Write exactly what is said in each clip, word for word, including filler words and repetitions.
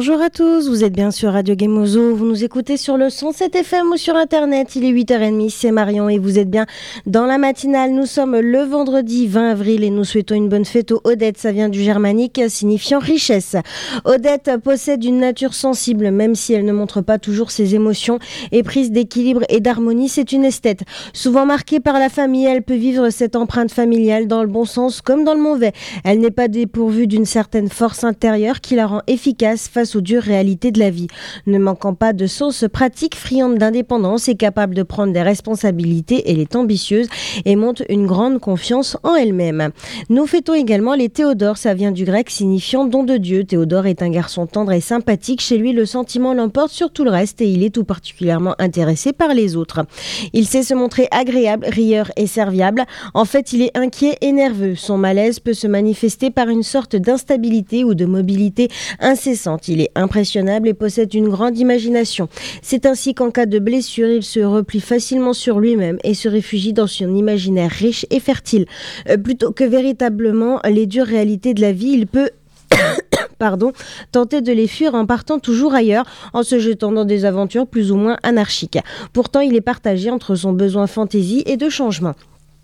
Bonjour à tous, vous êtes bien sur Radio Gemozo, vous nous écoutez sur le cent sept F M ou sur internet, il est huit heures trente, c'est Marion et vous êtes bien dans la matinale. Nous sommes le vendredi vingt avril et nous souhaitons une bonne fête aux Odettes, ça vient du germanique signifiant richesse. Odette possède une nature sensible, même si elle ne montre pas toujours ses émotions, éprise d'équilibre et d'harmonie, c'est une esthète. Souvent marquée par la famille, elle peut vivre cette empreinte familiale dans le bon sens comme dans le mauvais. Elle n'est pas dépourvue d'une certaine force intérieure qui la rend efficace face aux dures réalités de la vie. Ne manquant pas de sens pratique, friande d'indépendance et capable de prendre des responsabilités, elle est ambitieuse et montre une grande confiance en elle-même. Nous fêtons également les Théodores, ça vient du grec signifiant don de Dieu. Théodore est un garçon tendre et sympathique. Chez lui, le sentiment l'emporte sur tout le reste et il est tout particulièrement intéressé par les autres. Il sait se montrer agréable, rieur et serviable. En fait, il est inquiet et nerveux. Son malaise peut se manifester par une sorte d'instabilité ou de mobilité incessante. Il est impressionnable et possède une grande imagination. C'est ainsi qu'en cas de blessure, il se replie facilement sur lui-même et se réfugie dans son imaginaire riche et fertile. Euh, plutôt que véritablement les dures réalités de la vie, il peut Pardon, tenter de les fuir en partant toujours ailleurs, en se jetant dans des aventures plus ou moins anarchiques. Pourtant, il est partagé entre son besoin fantaisie et de changement.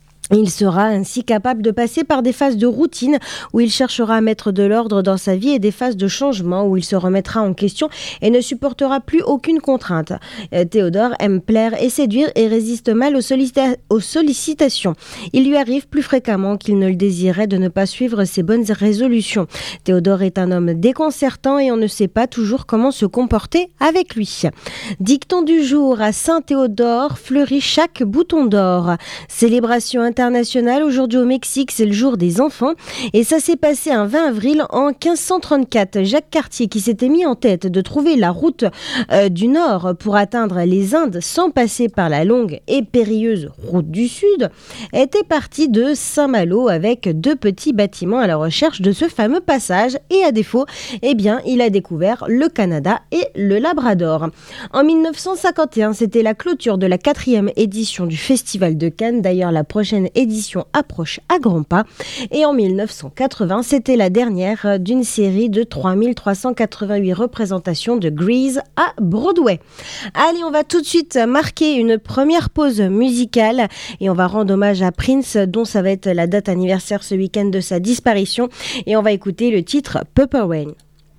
Il sera ainsi capable de passer par des phases de routine où il cherchera à mettre de l'ordre dans sa vie et des phases de changement où il se remettra en question et ne supportera plus aucune contrainte. Euh, Théodore aime plaire et séduire et résiste mal aux, sollicita- aux sollicitations. Il lui arrive plus fréquemment qu'il ne le désirait de ne pas suivre ses bonnes résolutions. Théodore est un homme déconcertant et on ne sait pas toujours comment se comporter avec lui. Dicton du jour: à Saint-Théodore fleurit chaque bouton d'or. Célébration internationale aujourd'hui au Mexique, c'est le jour des enfants et ça s'est passé un vingt avril en quinze cent trente-quatre. Jacques Cartier, qui s'était mis en tête de trouver la route euh, du nord pour atteindre les Indes sans passer par la longue et périlleuse route du sud, était parti de Saint-Malo avec deux petits bâtiments à la recherche de ce fameux passage et à défaut, eh bien, il a découvert le Canada et le Labrador. En mille neuf cent cinquante et un, c'était la clôture de la quatrième édition du Festival de Cannes. D'ailleurs, la prochaine édition approche à grands pas. Et en mille neuf cent quatre-vingts, c'était la dernière d'une série de trois mille trois cent quatre-vingt-huit représentations de Grease à Broadway. Allez, on va tout de suite marquer une première pause musicale et on va rendre hommage à Prince, dont ça va être la date anniversaire ce week-end de sa disparition. Et on va écouter le titre Purple Rain.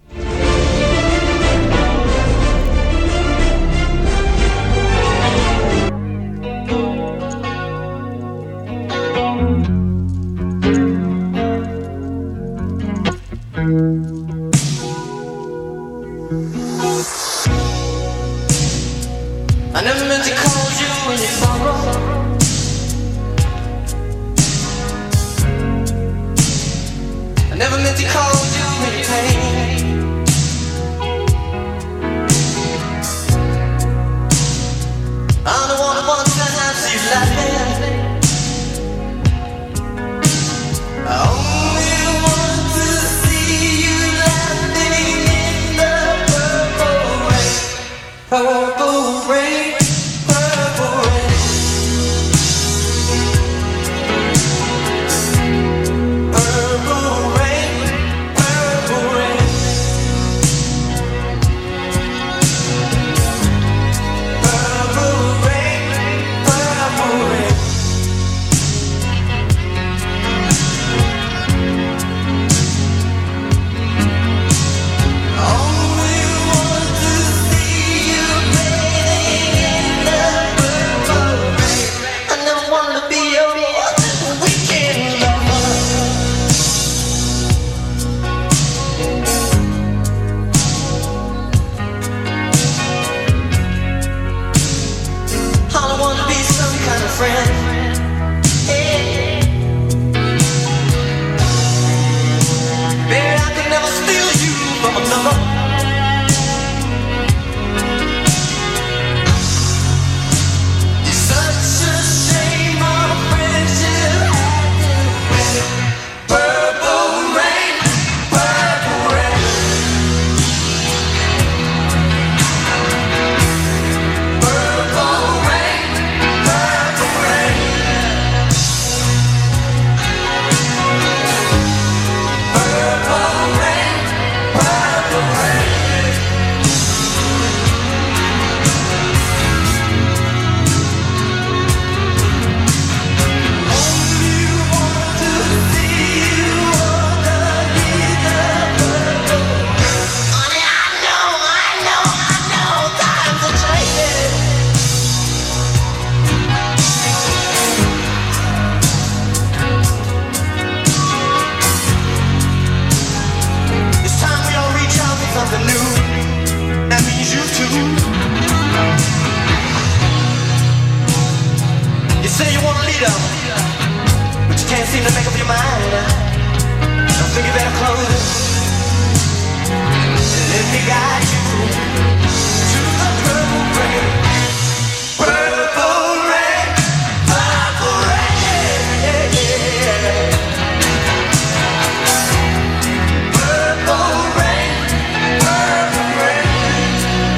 I never meant to call you when you sorrow. I never meant to call you when you pain. I'm the one who wants to have you laughing. I only want to see you laughing in the purple rain. Purple rain. Purple rain, purple seem to make up your mind. I think you better close it. Let me guide you to the purple rain. Purple rain, purple rain, yeah, yeah. Purple rain, purple rain.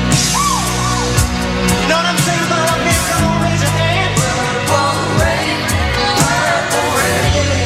You know what I'm saying about me? Come on, raise your hand. Purple rain, purple rain, yeah.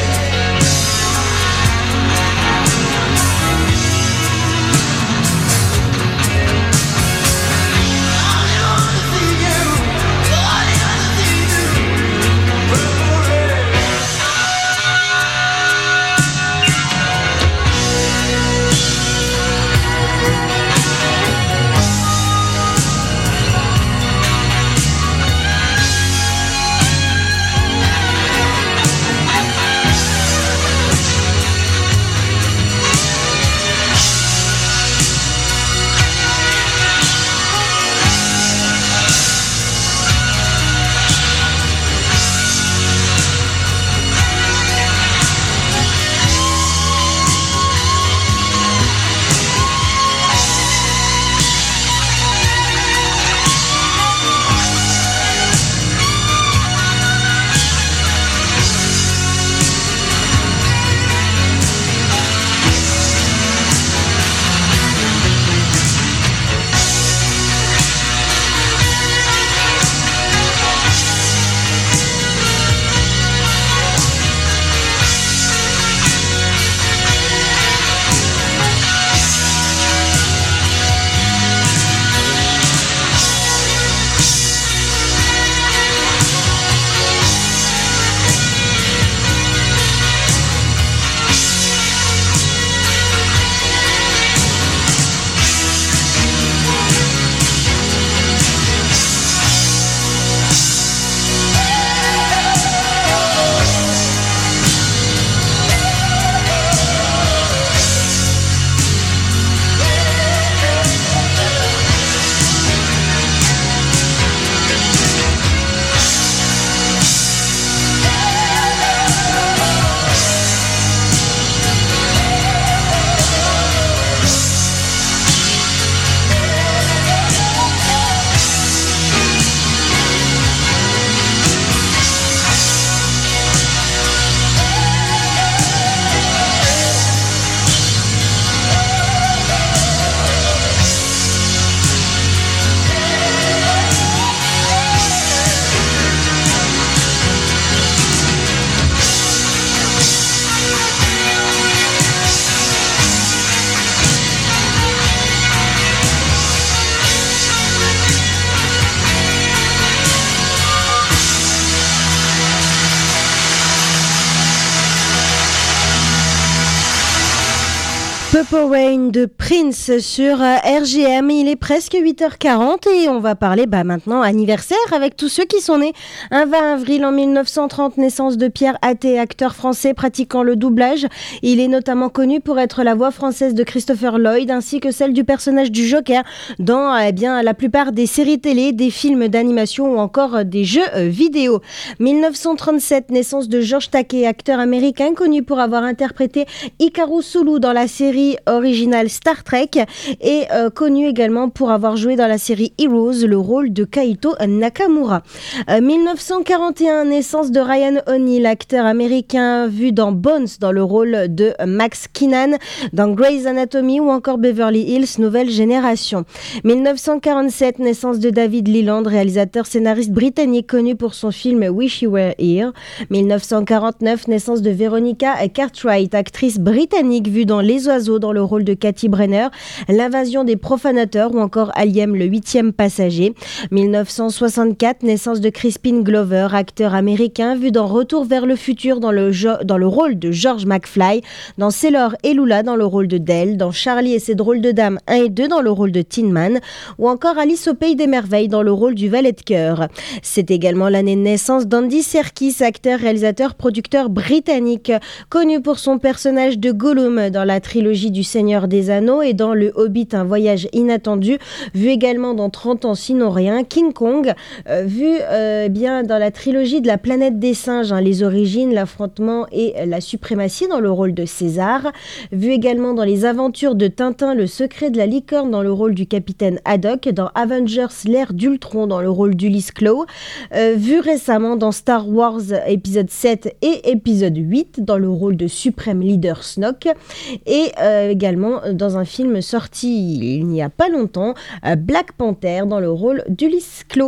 Purple Rain de Prince sur R G M. Il est presque huit heures quarante et on va parler bah, maintenant anniversaire avec tous ceux qui sont nés un vingt avril en mille neuf cent trente, naissance de Pierre Athé, acteur français pratiquant le doublage. Il est notamment connu pour être la voix française de Christopher Lloyd ainsi que celle du personnage du Joker dans eh bien, la plupart des séries télé, des films d'animation ou encore des jeux vidéo. mille neuf cent trente-sept, naissance de George Takei, acteur américain connu pour avoir interprété Hikaru Sulu dans la série originale Star Trek et euh, connu également pour avoir joué dans la série Heroes le rôle de Kaito Nakamura. Euh, mille neuf cent quarante et un, naissance de Ryan O'Neal, acteur américain vu dans Bones dans le rôle de Max Keenan dans Grey's Anatomy ou encore Beverly Hills Nouvelle Génération. mille neuf cent quarante-sept, naissance de David Leland, réalisateur scénariste britannique connu pour son film Wish You Were Here. mille neuf cent quarante-neuf, naissance de Veronica Cartwright, actrice britannique vue dans Les Oiseaux dans le rôle de Cathy Brenner, L'invasion des profanateurs ou encore Aliem le huitième passager. mille neuf cent soixante-quatre, naissance de Crispin Glover, acteur américain vu dans Retour vers le futur dans le, jo- dans le rôle de George McFly, dans Sailor et Lula dans le rôle de Dell, dans Charlie et ses drôles de dames un et deux dans le rôle de Tin Man ou encore Alice au pays des merveilles dans le rôle du valet de cœur. C'est également l'année de naissance d'Andy Serkis, acteur, réalisateur, producteur britannique connu pour son personnage de Gollum dans la trilogie trilogie du Seigneur des Anneaux et dans Le Hobbit, un voyage inattendu, vu également dans trente ans sinon rien, King Kong, euh, vu euh, bien dans la trilogie de la planète des singes, hein, les origines, l'affrontement et la suprématie dans le rôle de César, vu également dans les aventures de Tintin, le secret de la licorne dans le rôle du capitaine Haddock, dans Avengers, l'ère d'Ultron dans le rôle d'Ulysse Klaue, euh, vu récemment dans Star Wars épisode sept et épisode huit dans le rôle de suprême leader Snoke, et euh, également dans un film sorti il n'y a pas longtemps, euh, Black Panther dans le rôle d'Ulysse Klaue.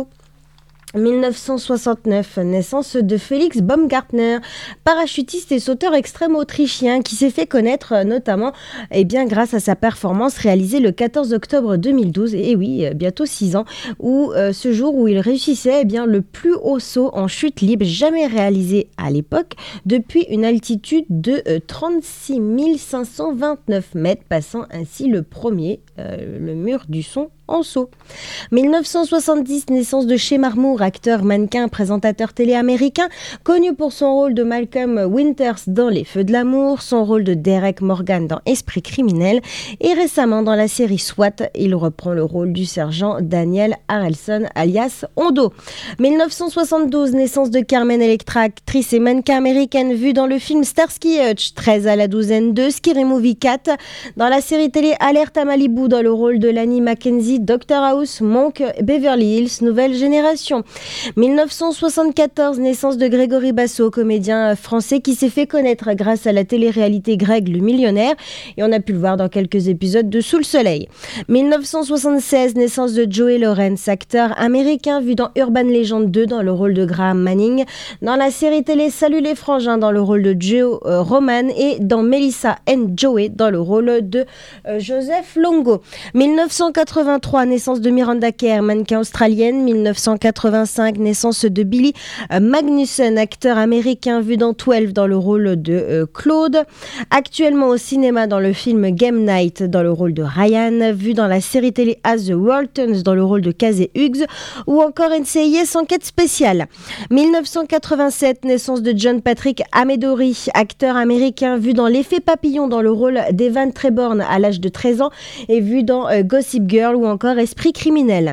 mille neuf cent soixante-neuf, naissance de Félix Baumgartner, parachutiste et sauteur extrême autrichien qui s'est fait connaître euh, notamment eh bien, grâce à sa performance réalisée le quatorze octobre deux mille douze, et oui, euh, bientôt six ans, où euh, ce jour où il réussissait eh bien, le plus haut saut en chute libre jamais réalisé à l'époque, depuis une altitude de euh, trente-six mille cinq cent vingt-neuf mètres, passant ainsi le premier, euh, le mur du son en saut. mille neuf cent soixante-dix, naissance de Shea Marmour, acteur, mannequin, présentateur télé américain, connu pour son rôle de Malcolm Winters dans Les Feux de l'amour, son rôle de Derek Morgan dans Esprit criminel, et récemment dans la série SWAT, il reprend le rôle du sergent Daniel Harrelson alias Hondo. mille neuf cent soixante-douze, naissance de Carmen Electra, actrice et mannequin américaine, vue dans le film Starsky et Hutch, treize à la douzaine deux, Scary Movie quatre, dans la série télé Alerte à Malibu dans le rôle de Lanny Mackenzie, Doctor House, Monk, Beverly Hills, Nouvelle Génération. mille neuf cent soixante-quatorze, naissance de Grégory Basso, comédien français qui s'est fait connaître grâce à la télé-réalité Greg le millionnaire, et on a pu le voir dans quelques épisodes de Sous le soleil. mille neuf cent soixante-seize, naissance de Joey Lawrence, acteur américain vu dans Urban Legend deux dans le rôle de Graham Manning, dans la série télé Salut les frangins dans le rôle de Joe euh, Roman, et dans Melissa and Joey dans le rôle de euh, Joseph Longo. mille neuf cent quatre-vingt-trois, naissance de Miranda Kerr, mannequin australienne. mille neuf cent quatre-vingt-cinq, naissance de Billy Magnussen, acteur américain vu dans douze dans le rôle de euh, Claude. Actuellement au cinéma dans le film Game Night dans le rôle de Ryan, vu dans la série télé As the World Turns dans le rôle de Casey Hughes, ou encore N C I S Enquête spéciale. mille neuf cent quatre-vingt-sept, naissance de John Patrick Amedori, acteur américain vu dans L'Effet Papillon dans le rôle d'Evan Treborn à l'âge de treize ans, et vu dans euh, Gossip Girl ou encore Esprit criminel.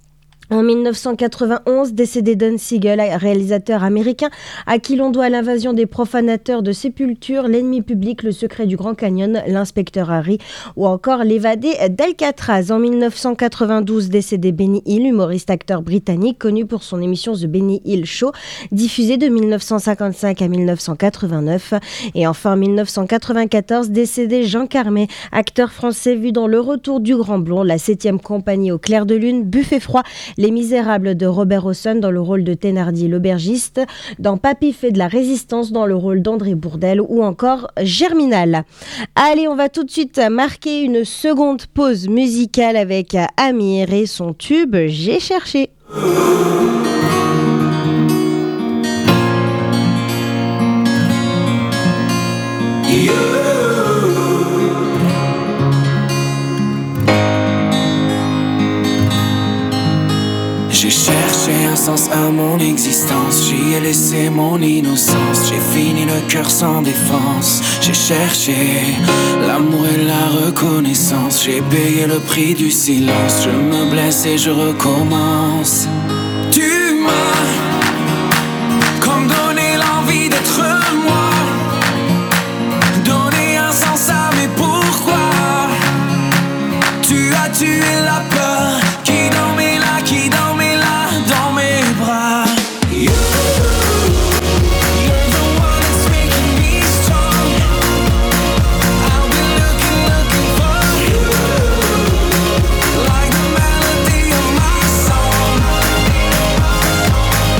En mille neuf cent quatre-vingt-onze, décédé Don Siegel, réalisateur américain à qui l'on doit l'invasion des profanateurs de sépultures, L'ennemi public, Le secret du Grand Canyon, L'inspecteur Harry ou encore L'évadé d'Alcatraz. En mille neuf cent quatre-vingt-douze, décédé Benny Hill, humoriste acteur britannique connu pour son émission The Benny Hill Show, diffusée de mille neuf cent cinquante-cinq à mille neuf cent quatre-vingt-neuf. Et enfin en mille neuf cent quatre-vingt-quatorze, décédé Jean Carmet, acteur français vu dans Le Retour du Grand Blond, La septième compagnie au clair de lune, Buffet froid, Les Misérables de Robert Hosson dans le rôle de Thénardier l'aubergiste, dans Papy fait de la résistance dans le rôle d'André Bourdel, ou encore Germinal. Allez, on va tout de suite marquer une seconde pause musicale avec Amir et son tube J'ai cherché. J'ai cherché un sens à mon existence, j'y ai laissé mon innocence, j'ai fini le cœur sans défense. J'ai cherché l'amour et la reconnaissance, j'ai payé le prix du silence, je me blesse et je recommence. Tu m'as comme donné l'envie d'être moi, donné un sens à mes pourquoi. Tu as tué la peur qui dormait là, qui dormait là dans mes bras. You, you're the one that's making me strong. I've been looking, looking for you, like the melody of my song.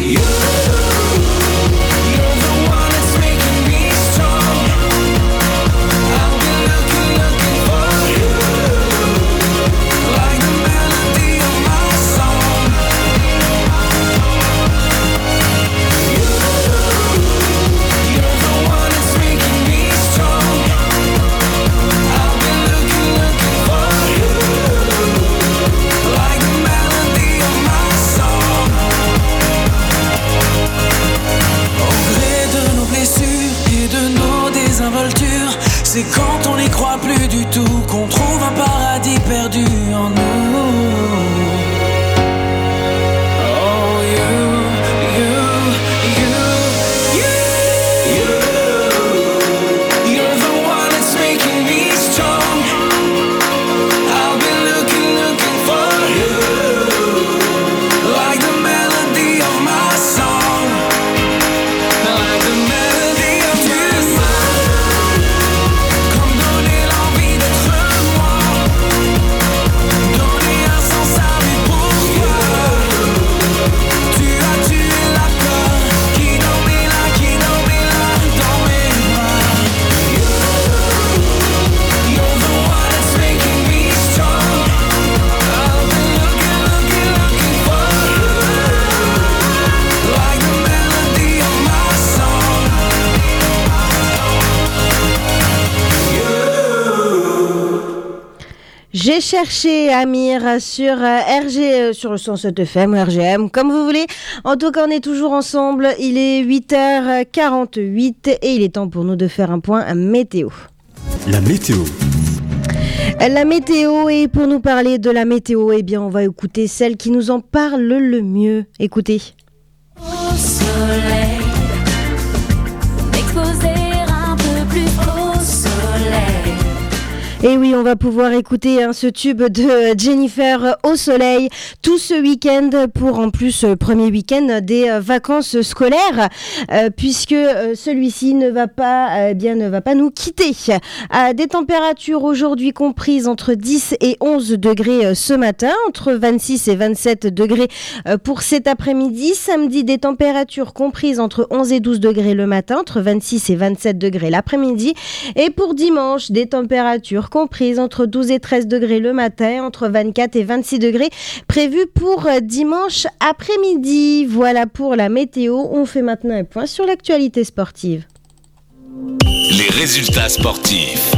C'est quand on n'y croit plus du tout qu'on trouve un paradis perdu en nous. Oh, you, you, you, you, you. You're the one that's making me strong. I've been looking, looking for you, like the melody of my song, like the melody of your song. Comme donner l'envie d'être moi, donner un sens à mes pourquoi. Tu as tué la peur qui dormait là, qui dormait là dans mes bras. You're the one that's making me strong. I've been looking, looking, looking for you, like the melody of my song. J'ai cherché Amir sur euh, R G, euh, sur le cent sept F M ou R G M, comme vous voulez. En tout cas, on est toujours ensemble. Il est huit heures quarante-huit et il est temps pour nous de faire un point météo. La météo. La météo, et pour nous parler de la météo, eh bien, on va écouter celle qui nous en parle le mieux. Écoutez. Au soleil, m'exposer un peu plus au soleil. Et oui, on va pouvoir écouter hein, ce tube de Jennifer au soleil tout ce week-end pour en plus le premier week-end des euh, vacances scolaires euh, puisque euh, celui-ci ne va pas euh, bien ne va pas nous quitter. Euh, des températures aujourd'hui comprises entre dix et onze degrés euh, ce matin, entre vingt-six et vingt-sept degrés euh, pour cet après-midi. Samedi, des températures comprises entre onze et douze degrés le matin, entre vingt-six et vingt-sept degrés l'après-midi. Et pour dimanche, des températures comprises entre douze et treize degrés le matin, entre vingt-quatre et vingt-six degrés prévus pour dimanche après-midi. Voilà pour la météo. On fait maintenant un point sur l'actualité sportive. Les résultats sportifs.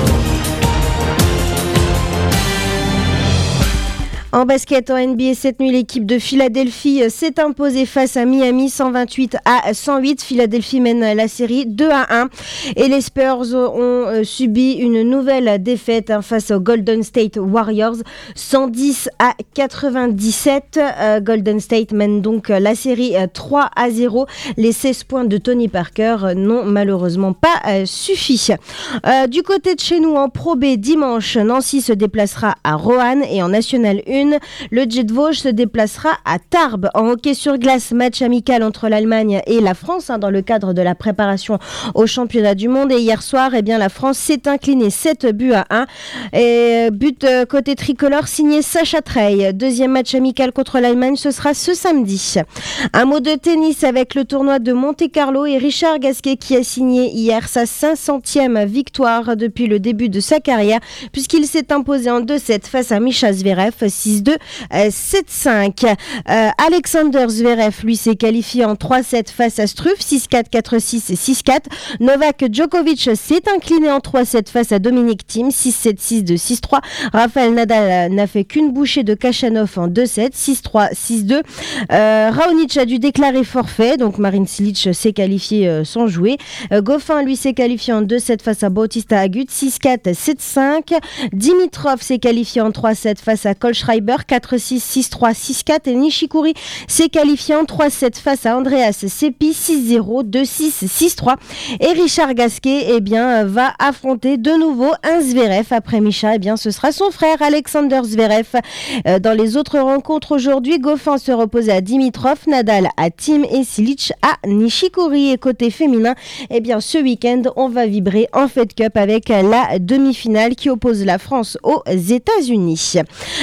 En basket, en N B A, cette nuit, l'équipe de Philadelphie s'est imposée face à Miami, cent vingt-huit à cent huit. Philadelphie mène la série deux à un. Et les Spurs ont euh, subi une nouvelle défaite hein, face aux Golden State Warriors, cent dix à quatre-vingt-dix-sept. Euh, Golden State mène donc la série euh, trois à zéro. Les seize points de Tony Parker euh, n'ont malheureusement pas euh, suffi. Euh, du côté de chez nous, en Pro B, dimanche, Nancy se déplacera à Roanne et en National un, le Jet Vosges se déplacera à Tarbes. En hockey sur glace, match amical entre l'Allemagne et la France hein, dans le cadre de la préparation au championnat du monde. Et hier soir, eh bien, la France s'est inclinée sept buts à un. Et but euh, côté tricolore signé Sacha Trey. Deuxième match amical contre l'Allemagne, ce sera ce samedi. Un mot de tennis avec le tournoi de Monte-Carlo et Richard Gasquet qui a signé hier sa cinq centième victoire depuis le début de sa carrière puisqu'il s'est imposé en deux sept face à Mischa Zverev, six deux, sept cinq. Euh, Alexander Zverev, lui, s'est qualifié en trois sept face à Struff, six quatre, quatre six et six quatre. Novak Djokovic s'est incliné en trois sept face à Dominic Thiem, six sept, six deux, six trois. Rafael Nadal n'a fait qu'une bouchée de Khachanov en deux sept, six trois, six deux. Euh, Raonic a dû déclarer forfait, donc Marin Cilic s'est qualifié euh, sans jouer. Euh, Goffin, lui, s'est qualifié en deux sept face à Bautista Agut, six quatre, sept cinq. Dimitrov s'est qualifié en trois sept face à Kohlschreiber, quatre six, six trois, six quatre. Et Nishikori s'est qualifié en trois sept face à Andreas Seppi, six zéro, deux six, six trois. Et Richard Gasquet eh bien, va affronter de nouveau un Zverev. Après Mischa, eh bien, ce sera son frère Alexander Zverev. Euh, dans les autres rencontres aujourd'hui, Goffin se reposait à Dimitrov, Nadal à Thiem et Cilic à Nishikori. Et côté féminin, eh bien, ce week-end, on va vibrer en Fed Cup avec la demi-finale qui oppose la France aux États-Unis. Un mot de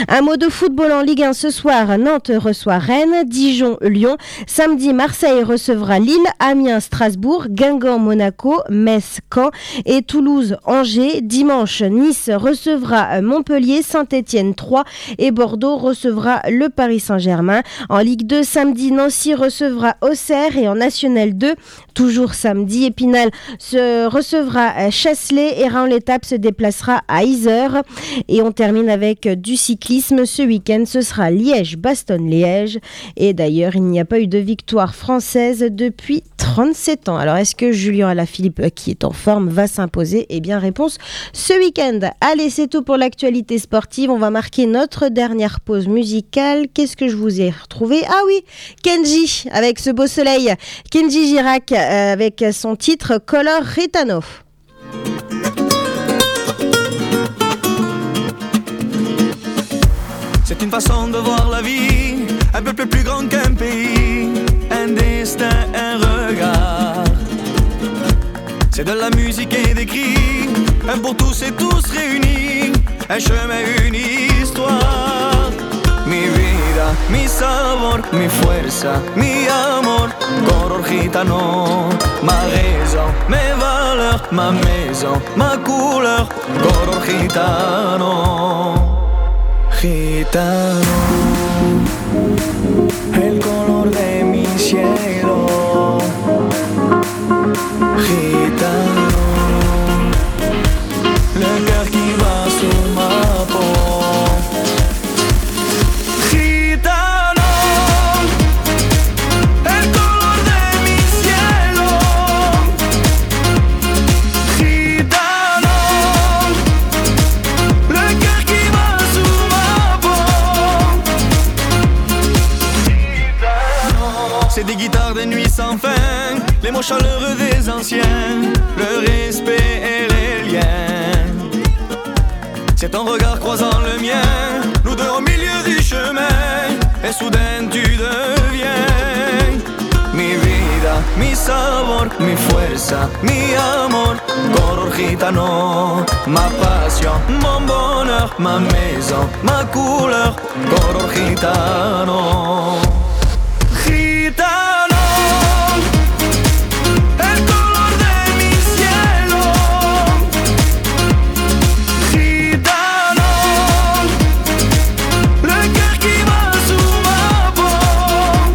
de football en Ligue un ce soir, Nantes reçoit Rennes, Dijon, Lyon. Samedi, Marseille recevra Lille, Amiens, Strasbourg, Guingamp, Monaco, Metz, Caen et Toulouse, Angers. Dimanche, Nice recevra Montpellier, Saint-Étienne, Troyes et Bordeaux recevra le Paris Saint-Germain. En Ligue deux, samedi, Nancy recevra Auxerre et en National deux, toujours samedi, Épinal se recevra Chasselet et Raon-l'Étape se déplacera à Yzeure. Et on termine avec du cyclisme. Ce week-end, ce sera Liège-Bastogne-Liège. Et d'ailleurs, il n'y a pas eu de victoire française depuis trente-sept ans. Alors, est-ce que Julien Alaphilippe, qui est en forme, va s'imposer? Eh bien, réponse ce week-end. Allez, c'est tout pour l'actualité sportive. On va marquer notre dernière pause musicale. Qu'est-ce que je vous ai retrouvé? Ah oui, Kenji, avec ce beau soleil. Kenji Girac, euh, avec son titre Color Ritano. C'est une façon de voir la vie, un peuple plus grand qu'un pays, un destin, un regard. C'est de la musique et des cris, un pour tous et tous réunis, un chemin, une histoire. Mi vida, mi sabor, mi fuerza, mi amor, color gitano. Ma raison, mes valeurs, ma maison, ma couleur, color gitano. Gitano, el color de mi cielo. Gitano, le cœur qui va sous ma peau. Gitano, el color de mi cielo. Gitano, le cœur qui va sous ma peau. C'est des guitares de nuit sans fin, les mots chaleureux des anciens, le respect et les liens. C'est ton regard croisant le mien, nous deux au milieu du chemin, et soudain tu deviens mi vida, mi sabor, mi fuerza, mi amor, color gitano. Ma passion, mon bonheur, ma maison, ma couleur, color gitano. Gitano, el color de mi cielo. Gitano, le cœur qui va sous ma peau.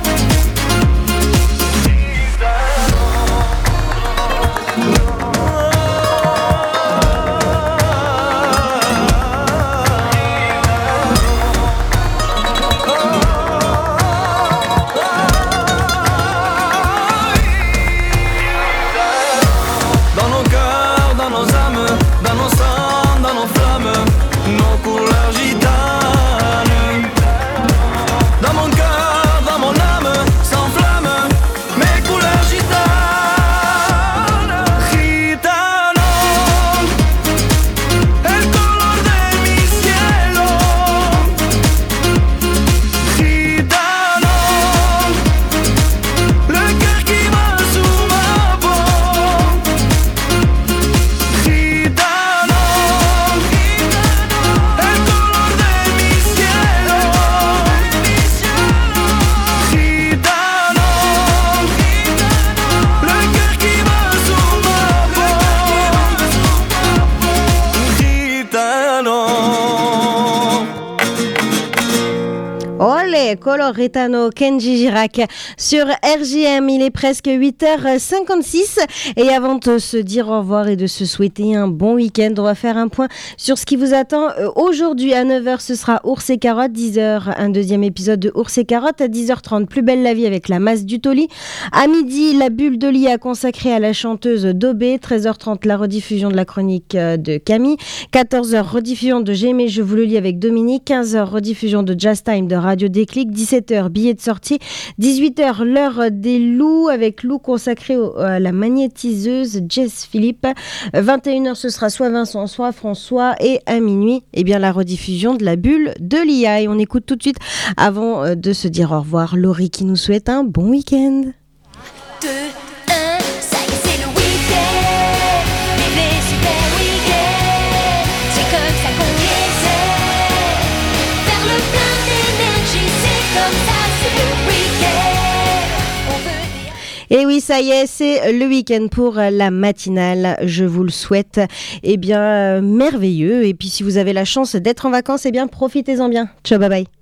Dans nos cœurs, dans nos âmes, dans nos sangs, dans nos flammes, nos couleurs gitanes. Dans mon cœur, dans mon âme, s'enflamment mes couleurs gitanes. Gitano, el color de mi cielo. Gitano, le cœur qui va sous ma peau. Gitano, el color de mi cielo. Gitano, le cœur qui va sous ma peau. Gitano. Olé, Color Ritano, Kenji Girac sur R J M. Il est presque huit heures cinquante-six et avant de se dire au revoir et de se souhaiter un bon week-end, on va faire un point sur ce qui vous attend euh, aujourd'hui. À neuf heures, ce sera Ours et Carottes. dix heures, un deuxième épisode de Ours et Carottes. À dix heures trente, Plus belle la vie avec la masse du Toli. À midi, la bulle de lit consacrée à la chanteuse Dobé. treize heures trente, la rediffusion de la chronique euh, de Camille. quatorze heures, rediffusion de J'aimais, je vous le lis avec Dominique. quinze heures, rediffusion de Jazz Time de Radio Déclic. dix-sept heures, billet de sortie. dix-huit heures, l'heure des loups avec Lou consacré au- à la magnétiseuse Jess Philippe. vingt et une heures, ce sera soit Vincent, soit François. Et à minuit, eh bien, la rediffusion de la bulle de l'I A. Et on écoute tout de suite, avant euh, de se dire au revoir, Laurie qui nous souhaite un bon week-end. deux, un, ça y est, c'est le week-end. Bébé, super week-end. C'est comme ça qu'on essaie. Faire le plein Et oui, ça y est, c'est le week-end pour la matinale. Je vous le souhaite, eh bien, euh, merveilleux. Et puis, si vous avez la chance d'être en vacances, eh bien, profitez-en bien. Ciao, bye bye.